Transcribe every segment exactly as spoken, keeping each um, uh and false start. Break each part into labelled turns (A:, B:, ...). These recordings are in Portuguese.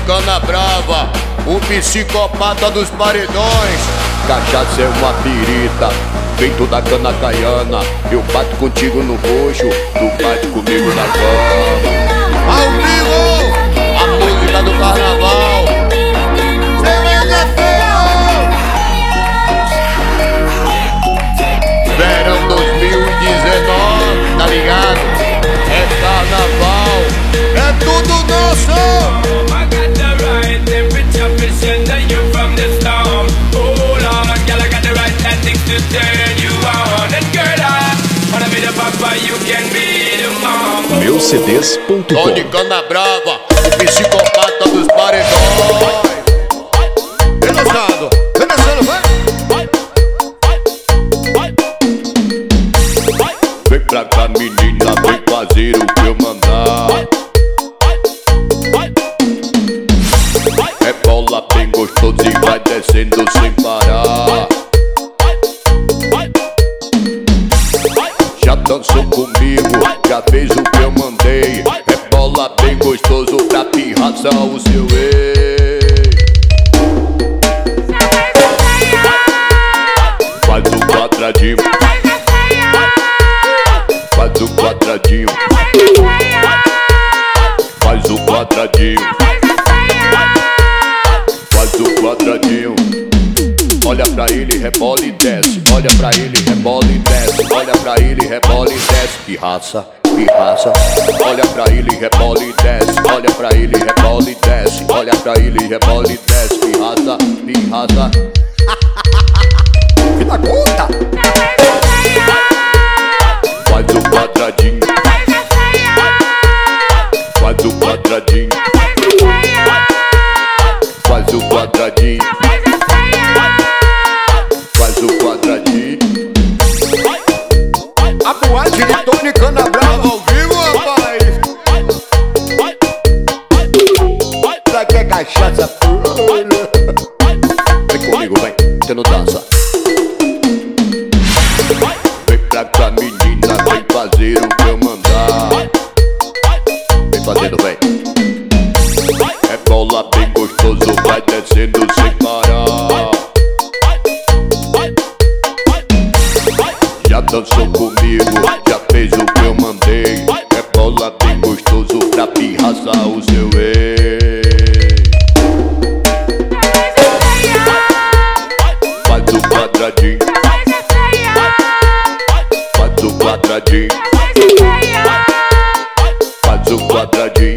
A: cana brava, o psicopata dos paredões. Cachaça é uma pirita, feito da cana caiana. Eu bato contigo no coxo, tu bate comigo na cama. Ao vivo, a música do carnaval. Verão dois mil e dezenove, tá ligado? É carnaval, é tudo nosso.
B: meu c d s ponto com.
A: Tô de cana brava, o psicopata dos paredões. Vem dançando, vem dançando, vai. Vem pra cá, menina, vem fazer o que eu mandar. É bola bem gostoso e vai descendo sem parar. Já dançou comigo, já fez o que eu mandei. É bola bem gostoso pra pirraçar o seu ex. Faz o quadradinho, faz o quadradinho, faz o quadradinho, faz o quadradinho. Olha pra ele, rebola e desce. Olha pra ele, rebola e desce. Olha pra ele, rebola e desce. Pirraça, pirraça. Olha pra ele, rebola e desce. Olha pra ele, rebola e desce. Olha pra ele, rebola e desce. Pirraça, pirraça. Vida conta. Faz o quadradinho, faz o quadradinho, faz o quadradinho, faz o quadradinho. A boate de Tony Cana Brava ao vivo, rapaz. Pra que cachaça pura? Vem comigo, vem, você não dança. Vem pra cá, menina, vem fazer o que eu mandar. Vem fazendo, vem. É bola bem gostoso, vai descendo sem parar. Já dançou comigo, já fez o que eu mandei. É bola bem gostoso pra pirraçar o seu ex. Faz o quadradinho, faz o quadradinho, faz o quadradinho,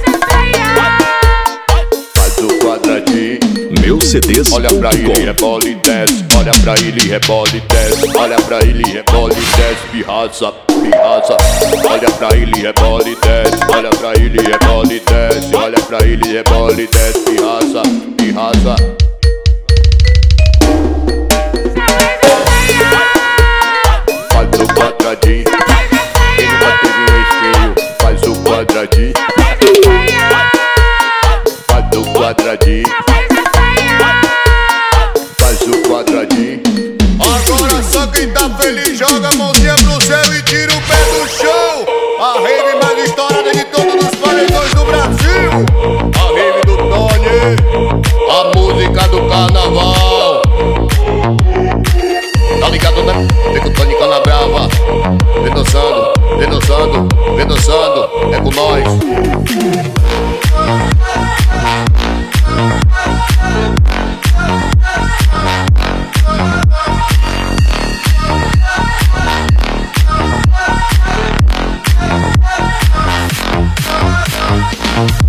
A: faz o quadradinho.
B: meu c d s ponto com.
A: Olha pra ele, rebola e desce. Olha pra ele, rebola e desce. Olha pra ele, rebola e desce. Pirraça, pirraça. Olha pra ele, rebola e desce. Olha pra ele, rebola e desce. Olha pra ele, rebola e desce. Pirraça, pirraça. Faz o quadradinho. Quem nunca teve um ex-feio, faz o quadradinho. Faz o quadradinho, faz o quadradinho. Agora só quem tá feliz joga a mãozinha pro céu e tira o pé do chão. A rave mais estourada de todos os paredões do Brasil. A rave do Tony, a música do carnaval. Tá ligado, né? Vem com o Tony Cana Brava. Vem dançando, vem dançando, vem dançando. É com nós.
C: Oh,